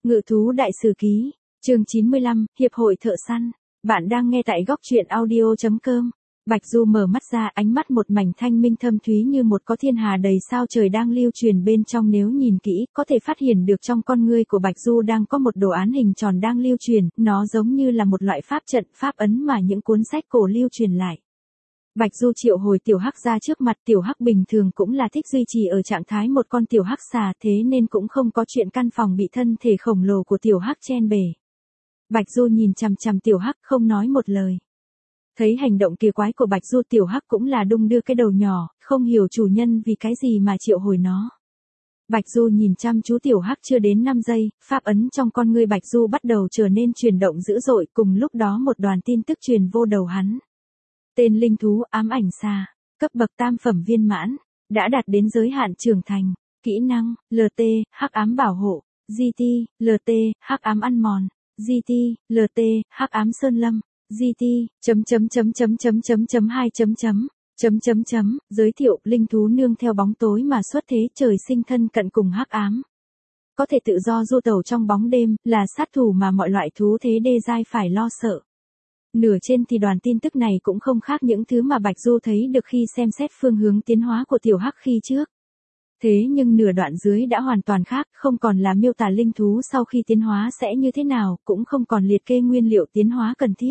Ngự thú đại sử ký, chương 95, Hiệp hội thợ săn. Bạn đang nghe tại góc truyện audio.com. Bạch Du mở mắt ra, ánh mắt một mảnh thanh minh thâm thúy như một có thiên hà đầy sao trời đang lưu truyền bên trong. Nếu nhìn kỹ, có thể phát hiện được trong con ngươi của Bạch Du đang có một đồ án hình tròn đang lưu truyền, nó giống như là một loại pháp trận, pháp ấn mà những cuốn sách cổ lưu truyền lại. Bạch Du triệu hồi tiểu hắc ra trước mặt. Tiểu hắc bình thường cũng là thích duy trì ở trạng thái một con tiểu hắc xà, thế nên cũng không có chuyện căn phòng bị thân thể khổng lồ của tiểu hắc chen bể. Bạch Du nhìn chằm chằm tiểu hắc không nói một lời. Thấy hành động kỳ quái của Bạch Du, tiểu hắc cũng là đung đưa cái đầu nhỏ, không hiểu chủ nhân vì cái gì mà triệu hồi nó. Bạch Du nhìn chăm chú tiểu hắc chưa đến 5 giây, pháp ấn trong con ngươi Bạch Du bắt đầu trở nên chuyển động dữ dội, cùng lúc đó một đoàn tin tức truyền vô đầu hắn. Tên linh thú ám ảnh xà, cấp bậc tam phẩm viên mãn, đã đạt đến giới hạn trưởng thành. Kỹ năng, LT, hắc ám bảo hộ, GT, LT, hắc ám ăn mòn, GT, LT, hắc ám sơn lâm, GT, giới thiệu, linh thú nương theo bóng tối mà xuất thế, trời sinh thân cận cùng hắc ám. Có thể tự do du tẩu trong bóng đêm, là sát thủ mà mọi loại thú thế đê giai phải lo sợ. Nửa trên thì đoàn tin tức này cũng không khác những thứ mà Bạch Du thấy được khi xem xét phương hướng tiến hóa của tiểu hắc khi trước. Thế nhưng nửa đoạn dưới đã hoàn toàn khác, không còn là miêu tả linh thú sau khi tiến hóa sẽ như thế nào, cũng không còn liệt kê nguyên liệu tiến hóa cần thiết,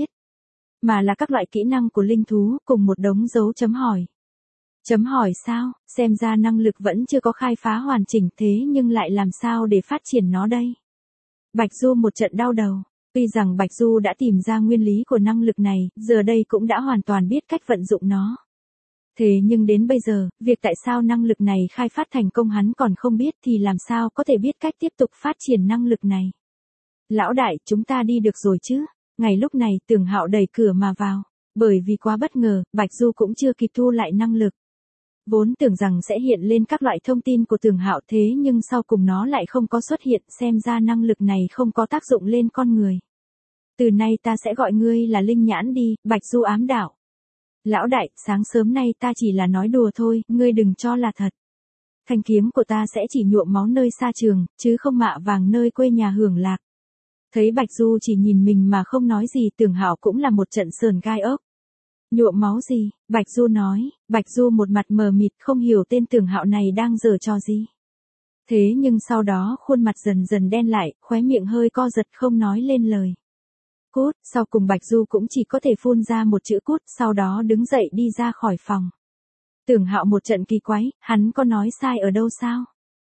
mà là các loại kỹ năng của linh thú, cùng một đống dấu chấm hỏi. Chấm hỏi sao, xem ra năng lực vẫn chưa có khai phá hoàn chỉnh, thế nhưng lại làm sao để phát triển nó đây? Bạch Du một trận đau đầu. Tuy rằng Bạch Du đã tìm ra nguyên lý của năng lực này, giờ đây cũng đã hoàn toàn biết cách vận dụng nó. Thế nhưng đến bây giờ, việc tại sao năng lực này khai phát thành công hắn còn không biết, thì làm sao có thể biết cách tiếp tục phát triển năng lực này? Lão đại, chúng ta đi được rồi chứ? Ngay lúc này, Tưởng Hạo đẩy cửa mà vào. Bởi vì quá bất ngờ, Bạch Du cũng chưa kịp thu lại năng lực. Vốn tưởng rằng sẽ hiện lên các loại thông tin của Tưởng Hạo, thế nhưng sau cùng nó lại không có xuất hiện, xem ra năng lực này không có tác dụng lên con người. Từ nay ta sẽ gọi ngươi là Linh Nhãn đi, Bạch Du ám đạo. Lão đại, sáng sớm nay ta chỉ là nói đùa thôi, ngươi đừng cho là thật. Thanh kiếm của ta sẽ chỉ nhuộm máu nơi xa trường, chứ không mạ vàng nơi quê nhà hưởng lạc. Thấy Bạch Du chỉ nhìn mình mà không nói gì, Tưởng Hạo cũng là một trận sờn gai ốc. Nhuộm máu gì? Bạch Du nói. Bạch Du một mặt mờ mịt, không hiểu tên Tưởng Hạo này đang giở trò gì. Thế nhưng sau đó khuôn mặt dần dần đen lại, khóe miệng hơi co giật không nói lên lời. Cút, sau cùng Bạch Du cũng chỉ có thể phun ra một chữ cút, sau đó đứng dậy đi ra khỏi phòng. Tưởng Hạo một trận kỳ quái, hắn có nói sai ở đâu sao?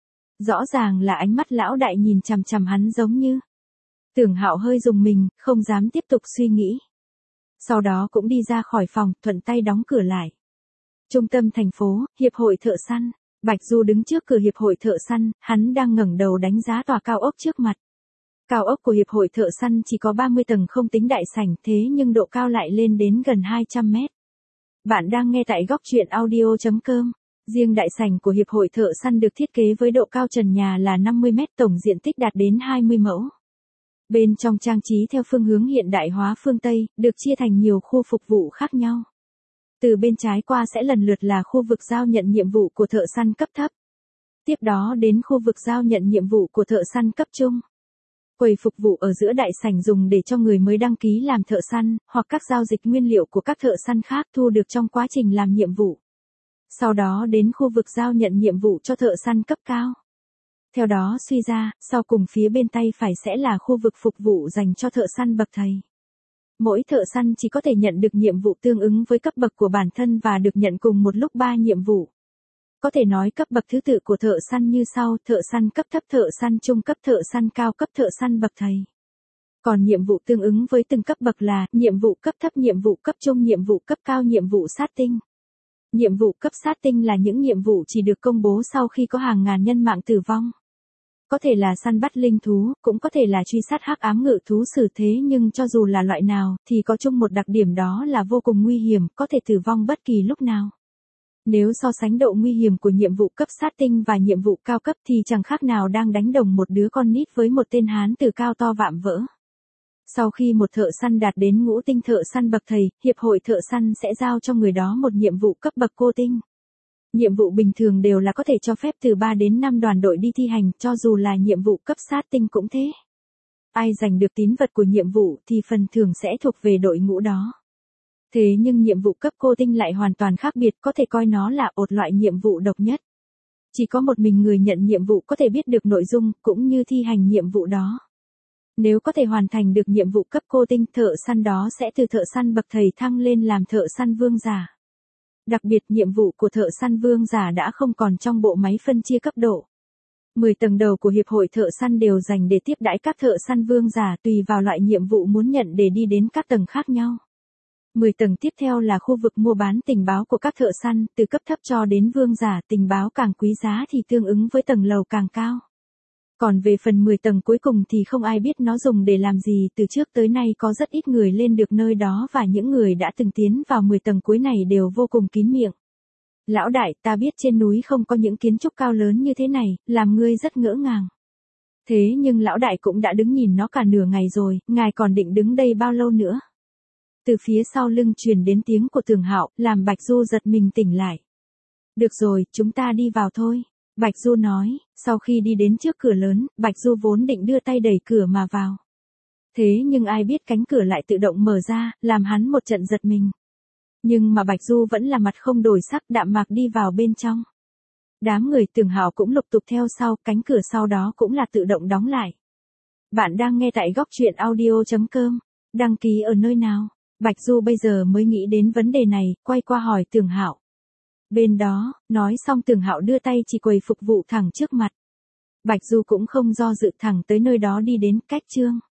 Rõ ràng là ánh mắt lão đại nhìn chằm chằm hắn giống như. Tưởng Hạo hơi rùng mình, không dám tiếp tục suy nghĩ. Sau đó cũng đi ra khỏi phòng, thuận tay đóng cửa lại. Trung tâm thành phố, Hiệp hội thợ săn. Bạch Du đứng trước cửa Hiệp hội thợ săn, hắn đang ngẩng đầu đánh giá tòa cao ốc trước mặt. Cao ốc của Hiệp hội thợ săn chỉ có 30 tầng không tính đại sảnh, thế nhưng độ cao lại lên đến gần 200 mét. Bạn đang nghe tại góc truyện audio.com. Riêng đại sảnh của Hiệp hội thợ săn được thiết kế với độ cao trần nhà là 50 mét, tổng diện tích đạt đến 20 mẫu. Bên trong trang trí theo phương hướng hiện đại hóa phương Tây, được chia thành nhiều khu phục vụ khác nhau. Từ bên trái qua sẽ lần lượt là khu vực giao nhận nhiệm vụ của thợ săn cấp thấp. Tiếp đó đến khu vực giao nhận nhiệm vụ của thợ săn cấp trung. Quầy phục vụ ở giữa đại sảnh dùng để cho người mới đăng ký làm thợ săn, hoặc các giao dịch nguyên liệu của các thợ săn khác thu được trong quá trình làm nhiệm vụ. Sau đó đến khu vực giao nhận nhiệm vụ cho thợ săn cấp cao. Theo đó suy ra, sau cùng phía bên tay phải sẽ là khu vực phục vụ dành cho thợ săn bậc thầy. Mỗi thợ săn chỉ có thể nhận được nhiệm vụ tương ứng với cấp bậc của bản thân và được nhận cùng một lúc 3 nhiệm vụ. Có thể nói cấp bậc thứ tự của thợ săn như sau: thợ săn cấp thấp, thợ săn trung cấp, thợ săn cao cấp, thợ săn bậc thầy. Còn nhiệm vụ tương ứng với từng cấp bậc là nhiệm vụ cấp thấp, nhiệm vụ cấp trung, nhiệm vụ cấp cao, nhiệm vụ sát tinh. Nhiệm vụ cấp sát tinh là những nhiệm vụ chỉ được công bố sau khi có hàng ngàn nhân mạng tử vong. Có thể là săn bắt linh thú, cũng có thể là truy sát hắc ám ngự thú sử, thế nhưng cho dù là loại nào, thì có chung một đặc điểm, đó là vô cùng nguy hiểm, có thể tử vong bất kỳ lúc nào. Nếu so sánh độ nguy hiểm của nhiệm vụ cấp sát tinh và nhiệm vụ cao cấp thì chẳng khác nào đang đánh đồng một đứa con nít với một tên hán tử cao to vạm vỡ. Sau khi một thợ săn đạt đến ngũ tinh thợ săn bậc thầy, Hiệp hội thợ săn sẽ giao cho người đó một nhiệm vụ cấp bậc cô tinh. Nhiệm vụ bình thường đều là có thể cho phép từ 3 đến 5 đoàn đội đi thi hành, cho dù là nhiệm vụ cấp sát tinh cũng thế. ai giành được tín vật của nhiệm vụ thì phần thưởng sẽ thuộc về đội ngũ đó. Thế nhưng nhiệm vụ cấp cô tinh lại hoàn toàn khác biệt, có thể coi nó là một loại nhiệm vụ độc nhất. Chỉ có một mình người nhận nhiệm vụ có thể biết được nội dung cũng như thi hành nhiệm vụ đó. Nếu có thể hoàn thành được nhiệm vụ cấp cô tinh, thợ săn đó sẽ từ thợ săn bậc thầy thăng lên làm thợ săn vương giả. Đặc biệt nhiệm vụ của thợ săn vương giả đã không còn trong bộ máy phân chia cấp độ. 10 tầng đầu của hiệp hội thợ săn đều dành để tiếp đãi các thợ săn vương giả tùy vào loại nhiệm vụ muốn nhận để đi đến các tầng khác nhau. 10 tầng tiếp theo là khu vực mua bán tình báo của các thợ săn, từ cấp thấp cho đến vương giả, tình báo càng quý giá thì tương ứng với tầng lầu càng cao. Còn về phần 10 tầng cuối cùng thì không ai biết nó dùng để làm gì, từ trước tới nay có rất ít người lên được nơi đó và những người đã từng tiến vào 10 tầng cuối này đều vô cùng kín miệng. Lão đại, ta biết trên núi không có những kiến trúc cao lớn như thế này, làm ngươi rất ngỡ ngàng. Thế nhưng lão đại cũng đã đứng nhìn nó cả nửa ngày rồi, ngài còn định đứng đây bao lâu nữa? Từ phía sau lưng truyền đến tiếng của Tường Hạo, làm Bạch Du giật mình tỉnh lại. Được rồi, chúng ta đi vào thôi. Bạch Du nói, sau khi đi đến trước cửa lớn, Bạch Du vốn định đưa tay đẩy cửa mà vào. Thế nhưng ai biết cánh cửa lại tự động mở ra, làm hắn một trận giật mình. Nhưng mà Bạch Du vẫn là mặt không đổi sắc, đạm mạc đi vào bên trong. Đám người Tường Hạo cũng lục tục theo sau, cánh cửa sau đó cũng là tự động đóng lại. Bạn đang nghe tại góc truyện audio.com. Đăng ký ở nơi nào? Bạch Du bây giờ mới nghĩ đến vấn đề này, quay qua hỏi Tường Hạo. Bên đó, nói xong Tường Hạo đưa tay chỉ quầy phục vụ thẳng trước mặt. Bạch Du cũng không do dự, thẳng tới nơi đó đi đến, cách chương.